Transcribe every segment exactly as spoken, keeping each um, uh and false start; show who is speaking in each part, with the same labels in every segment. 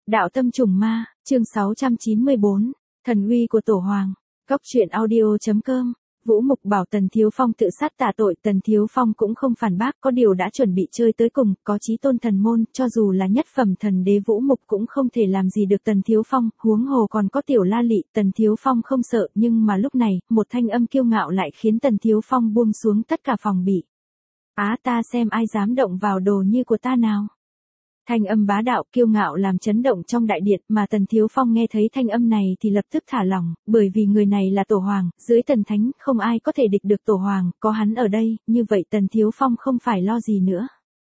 Speaker 1: Đạo tâm trùng ma, chương sáu trăm chín mươi bốn, thần uy của Tổ Hoàng. Góc truyện audio.com. Vũ Mục bảo Tần Thiếu Phong tự sát tạ tội, Tần Thiếu Phong cũng không phản bác, có điều đã chuẩn bị chơi tới cùng, có chí tôn thần môn, cho dù là nhất phẩm thần đế Vũ Mục cũng không thể làm gì được Tần Thiếu Phong, huống hồ còn có tiểu La Lị, Tần Thiếu Phong không sợ, nhưng mà lúc này, một thanh âm kiêu ngạo lại khiến Tần Thiếu Phong buông xuống tất cả phòng bị. Á ta xem ai dám động vào đồ như của ta nào. Thanh âm bá đạo kiêu ngạo làm chấn động trong đại điện, mà Tần Thiếu Phong nghe thấy thanh âm này thì lập tức thả lỏng, bởi vì người này là Tổ Hoàng, dưới Tần Thánh không ai có thể địch được Tổ Hoàng, có hắn ở đây, như vậy Tần Thiếu Phong không phải lo gì nữa.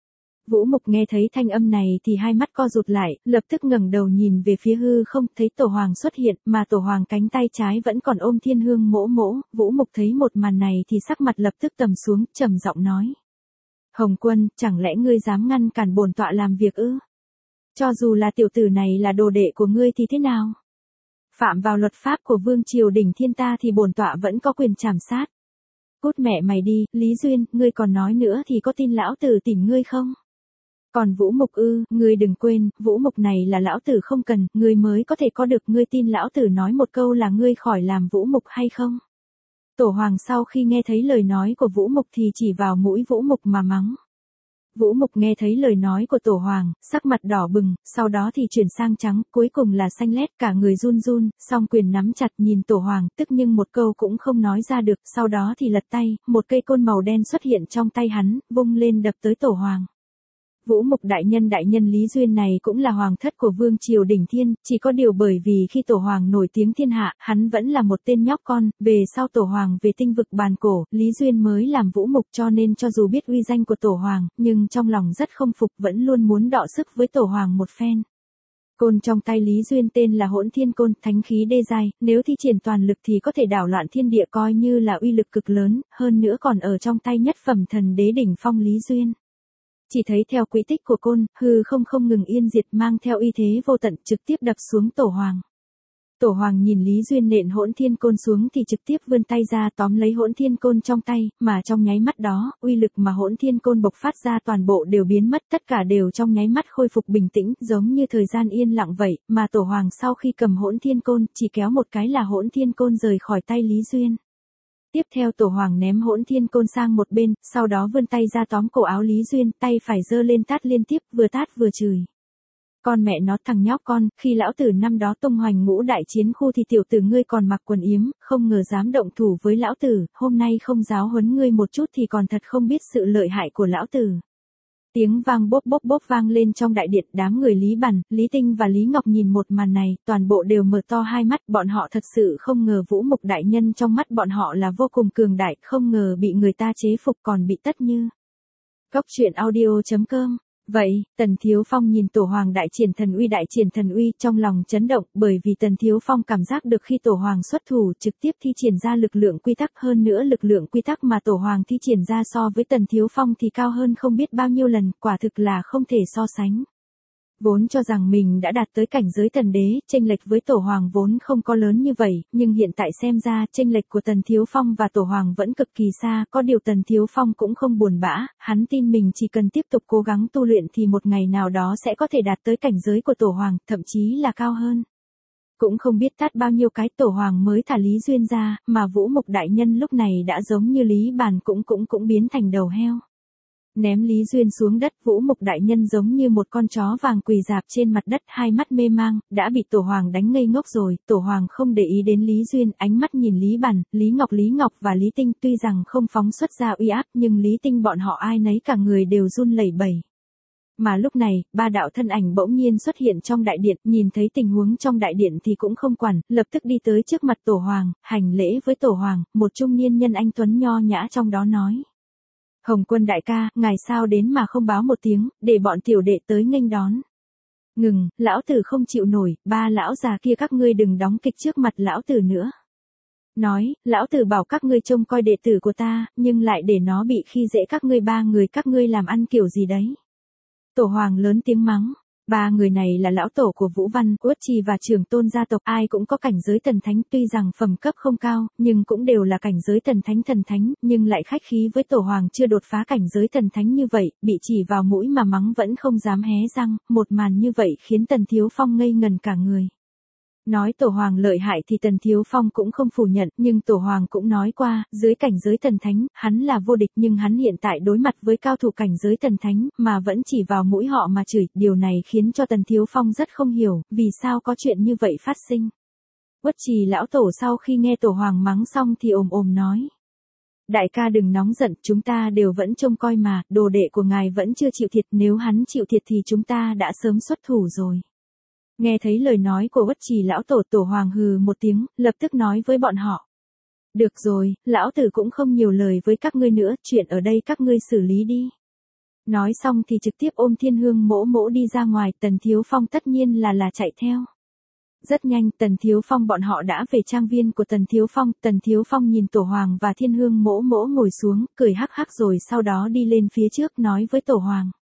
Speaker 1: Vũ Mục nghe thấy thanh âm này thì hai mắt co rụt lại, lập tức ngẩng đầu nhìn về phía hư không, thấy Tổ Hoàng xuất hiện, mà Tổ Hoàng cánh tay trái vẫn còn ôm thiên hương mỗ mỗ. Vũ Mục thấy một màn này thì sắc mặt lập tức tầm xuống, trầm giọng nói: Hồng Quân, chẳng lẽ ngươi dám ngăn cản bổn tọa làm việc ư? Cho dù là tiểu tử này là đồ đệ của ngươi thì thế nào? Phạm vào luật pháp của vương triều đỉnh thiên ta thì bổn tọa vẫn có quyền trảm sát. Cút mẹ mày đi, Lý Duyên, ngươi còn nói nữa thì có tin lão tử tìm ngươi không? Còn Vũ Mục ư, ngươi đừng quên, Vũ Mục này là lão tử không cần, ngươi mới có thể có được, ngươi tin lão tử nói một câu là ngươi khỏi làm Vũ Mục hay không? Tổ Hoàng sau khi nghe thấy lời nói của Vũ Mục thì chỉ vào mũi Vũ Mục mà mắng. Vũ Mục nghe thấy lời nói của Tổ Hoàng, sắc mặt đỏ bừng, sau đó thì chuyển sang trắng, cuối cùng là xanh lét, cả người run run, song quyền nắm chặt nhìn Tổ Hoàng, tức nhưng một câu cũng không nói ra được, sau đó thì lật tay, một cây côn màu đen xuất hiện trong tay hắn, vung lên đập tới Tổ Hoàng. Vũ Mục đại nhân đại nhân Lý Duyên này cũng là hoàng thất của vương triều đỉnh thiên, chỉ có điều bởi vì khi Tổ Hoàng nổi tiếng thiên hạ, hắn vẫn là một tên nhóc con, về sau Tổ Hoàng về tinh vực bàn cổ, Lý Duyên mới làm Vũ Mục, cho nên cho dù biết uy danh của Tổ Hoàng, nhưng trong lòng rất không phục, vẫn luôn muốn đọ sức với Tổ Hoàng một phen. Côn trong tay Lý Duyên tên là Hỗn Thiên Côn, thánh khí đê giai, nếu thi triển toàn lực thì có thể đảo loạn thiên địa, coi như là uy lực cực lớn, hơn nữa còn ở trong tay nhất phẩm thần đế đỉnh phong Lý Duyên. Chỉ thấy theo quỹ tích của côn, hư không không ngừng yên diệt, mang theo uy thế vô tận, trực tiếp đập xuống Tổ Hoàng. Tổ Hoàng nhìn Lý Duyên nện Hỗn Thiên Côn xuống thì trực tiếp vươn tay ra tóm lấy Hỗn Thiên Côn trong tay, mà trong nháy mắt đó, uy lực mà Hỗn Thiên Côn bộc phát ra toàn bộ đều biến mất, tất cả đều trong nháy mắt khôi phục bình tĩnh, giống như thời gian yên lặng vậy, mà Tổ Hoàng sau khi cầm Hỗn Thiên Côn, chỉ kéo một cái là Hỗn Thiên Côn rời khỏi tay Lý Duyên. Tiếp theo Tổ Hoàng ném Hỗn Thiên Côn sang một bên, sau đó vươn tay ra tóm cổ áo Lý Duyên, tay phải giơ lên tát liên tiếp, vừa tát vừa chửi. Con mẹ nó thằng nhóc con, khi lão tử năm đó tung hoành ngũ đại chiến khu thì tiểu tử ngươi còn mặc quần yếm, không ngờ dám động thủ với lão tử, hôm nay không giáo huấn ngươi một chút thì còn thật không biết sự lợi hại của lão tử. Tiếng vang bốp bốp bốp vang lên trong đại điện, đám người Lý Bằn, Lý Tinh và Lý Ngọc nhìn một màn này, toàn bộ đều mở to hai mắt, bọn họ thật sự không ngờ Vũ Mục đại nhân trong mắt bọn họ là vô cùng cường đại, không ngờ bị người ta chế phục còn bị tất như. Góc truyện audio.com. Vậy, Tần Thiếu Phong nhìn Tổ Hoàng đại triển thần uy đại triển thần uy trong lòng chấn động, bởi vì Tần Thiếu Phong cảm giác được khi Tổ Hoàng xuất thủ trực tiếp thi triển ra lực lượng quy tắc, hơn nữa lực lượng quy tắc mà Tổ Hoàng thi triển ra so với Tần Thiếu Phong thì cao hơn không biết bao nhiêu lần, quả thực là không thể so sánh. Vốn cho rằng mình đã đạt tới cảnh giới thần đế, chênh lệch với Tổ Hoàng vốn không có lớn như vậy, nhưng hiện tại xem ra chênh lệch của Tần Thiếu Phong và Tổ Hoàng vẫn cực kỳ xa, có điều Tần Thiếu Phong cũng không buồn bã, hắn tin mình chỉ cần tiếp tục cố gắng tu luyện thì một ngày nào đó sẽ có thể đạt tới cảnh giới của Tổ Hoàng, thậm chí là cao hơn. Cũng không biết tát bao nhiêu cái Tổ Hoàng mới thả Lý Duyên ra, mà Vũ Mục đại nhân lúc này đã giống như Lý Bàn cũng cũng cũng biến thành đầu heo. Ném Lý Duyên xuống đất, Vũ Mục đại nhân giống như một con chó vàng quỳ rạp trên mặt đất, hai mắt mê mang, đã bị Tổ Hoàng đánh ngây ngốc rồi. Tổ Hoàng không để ý đến Lý Duyên, ánh mắt nhìn Lý Bằn, Lý Ngọc Lý Ngọc và Lý Tinh, tuy rằng không phóng xuất ra uy áp nhưng Lý Tinh bọn họ ai nấy cả người đều run lẩy bẩy. Mà lúc này, ba đạo thân ảnh bỗng nhiên xuất hiện trong đại điện, nhìn thấy tình huống trong đại điện thì cũng không quản, lập tức đi tới trước mặt Tổ Hoàng, hành lễ với Tổ Hoàng, một trung niên nhân anh tuấn nho nhã trong đó nói: Hồng Quân đại ca, ngài sao đến mà không báo một tiếng, để bọn tiểu đệ tới nghênh đón. Ngừng, lão tử không chịu nổi, ba lão già kia các ngươi đừng đóng kịch trước mặt lão tử nữa. Nói, lão tử bảo các ngươi trông coi đệ tử của ta, nhưng lại để nó bị khi dễ các ngươi ba người, các ngươi làm ăn kiểu gì đấy. Tổ Hoàng lớn tiếng mắng, Ba người này là lão tổ của Vũ Văn, Uất Trì và Trường Tôn gia tộc, ai cũng có cảnh giới tần thánh, tuy rằng phẩm cấp không cao, nhưng cũng đều là cảnh giới tần thánh thần thánh, nhưng lại khách khí với tổ hoàng chưa đột phá cảnh giới tần thánh như vậy, bị chỉ vào mũi mà mắng vẫn không dám hé răng, một màn như vậy khiến Tần Thiếu Phong ngây ngần cả người. Nói tổ hoàng lợi hại thì Tần Thiếu Phong cũng không phủ nhận, nhưng tổ hoàng cũng nói qua, dưới cảnh giới tần thánh, hắn là vô địch, nhưng hắn hiện tại đối mặt với cao thủ cảnh giới tần thánh, mà vẫn chỉ vào mũi họ mà chửi, điều này khiến cho Tần Thiếu Phong rất không hiểu, vì sao có chuyện như vậy phát sinh. Uất Trì lão tổ sau khi nghe tổ hoàng mắng xong thì ồm ồm nói. Đại ca đừng nóng giận, chúng ta đều vẫn trông coi mà, đồ đệ của ngài vẫn chưa chịu thiệt, nếu hắn chịu thiệt thì chúng ta đã sớm xuất thủ rồi. Nghe thấy lời nói của Uất Trì lão tổ, tổ hoàng hừ một tiếng, lập tức nói với bọn họ. Được rồi, lão tử cũng không nhiều lời với các ngươi nữa, chuyện ở đây các ngươi xử lý đi. Nói xong thì trực tiếp ôm Thiên Hương mỗ mỗ đi ra ngoài, Tần Thiếu Phong tất nhiên là là chạy theo. Rất nhanh, Tần Thiếu Phong bọn họ đã về trang viên của Tần Thiếu Phong, Tần Thiếu Phong nhìn tổ hoàng và Thiên Hương mỗ mỗ ngồi xuống, cười hắc hắc rồi sau đó đi lên phía trước nói với tổ hoàng.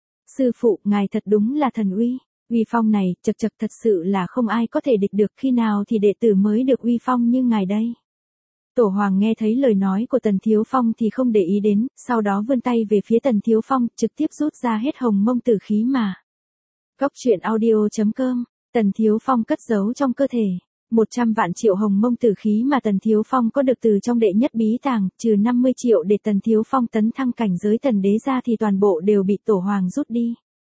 Speaker 1: Sư phụ, ngài thật đúng là thần uy. Uy phong này, chật chật thật sự là không ai có thể địch được, khi nào thì đệ tử mới được uy phong như ngài đây. Tổ hoàng nghe thấy lời nói của Tần Thiếu Phong thì không để ý đến, sau đó vươn tay về phía Tần Thiếu Phong, trực tiếp rút ra hết hồng mông tử khí mà. Góc truyện audio chấm com, Tần Thiếu Phong cất giấu trong cơ thể. một trăm vạn triệu hồng mông tử khí mà Tần Thiếu Phong có được từ trong đệ nhất bí tàng, trừ năm mươi triệu để Tần Thiếu Phong tấn thăng cảnh giới tần đế ra thì toàn bộ đều bị tổ hoàng rút đi.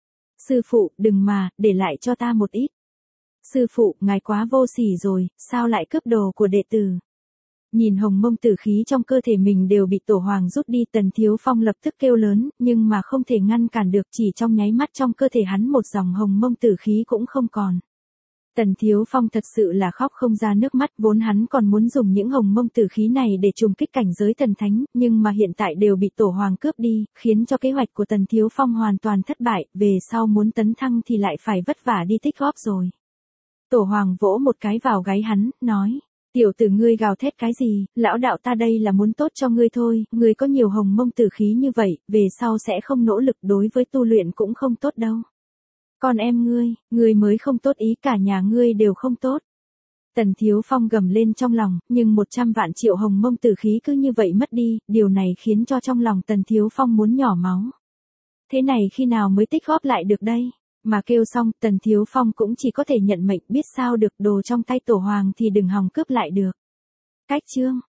Speaker 1: Sư phụ, đừng mà, để lại cho ta một ít. Sư phụ, ngài quá vô sỉ rồi, sao lại cướp đồ của đệ tử? Nhìn hồng mông tử khí trong cơ thể mình đều bị tổ hoàng rút đi, Tần Thiếu Phong lập tức kêu lớn, nhưng mà không thể ngăn cản được, chỉ trong nháy mắt trong cơ thể hắn một dòng hồng mông tử khí cũng không còn. Tần Thiếu Phong thật sự là khóc không ra nước mắt, vốn hắn còn muốn dùng những hồng mông tử khí này để trùng kích cảnh giới tần thánh, nhưng mà hiện tại đều bị tổ hoàng cướp đi, khiến cho kế hoạch của Tần Thiếu Phong hoàn toàn thất bại, về sau muốn tấn thăng thì lại phải vất vả đi tích góp rồi. Tổ hoàng vỗ một cái vào gáy hắn, nói, tiểu tử ngươi gào thét cái gì, lão đạo ta đây là muốn tốt cho ngươi thôi, ngươi có nhiều hồng mông tử khí như vậy, về sau sẽ không nỗ lực, đối với tu luyện cũng không tốt đâu. Con em ngươi, ngươi mới không tốt, ý cả nhà ngươi đều không tốt. Tần Thiếu Phong gầm lên trong lòng, nhưng một trăm vạn triệu hồng mông tử khí cứ như vậy mất đi, điều này khiến cho trong lòng Tần Thiếu Phong muốn nhỏ máu. Thế này khi nào mới tích góp lại được đây? Mà kêu xong, Tần Thiếu Phong cũng chỉ có thể nhận mệnh, biết sao được, đồ trong tay tổ hoàng thì đừng hòng cướp lại được. Cách chương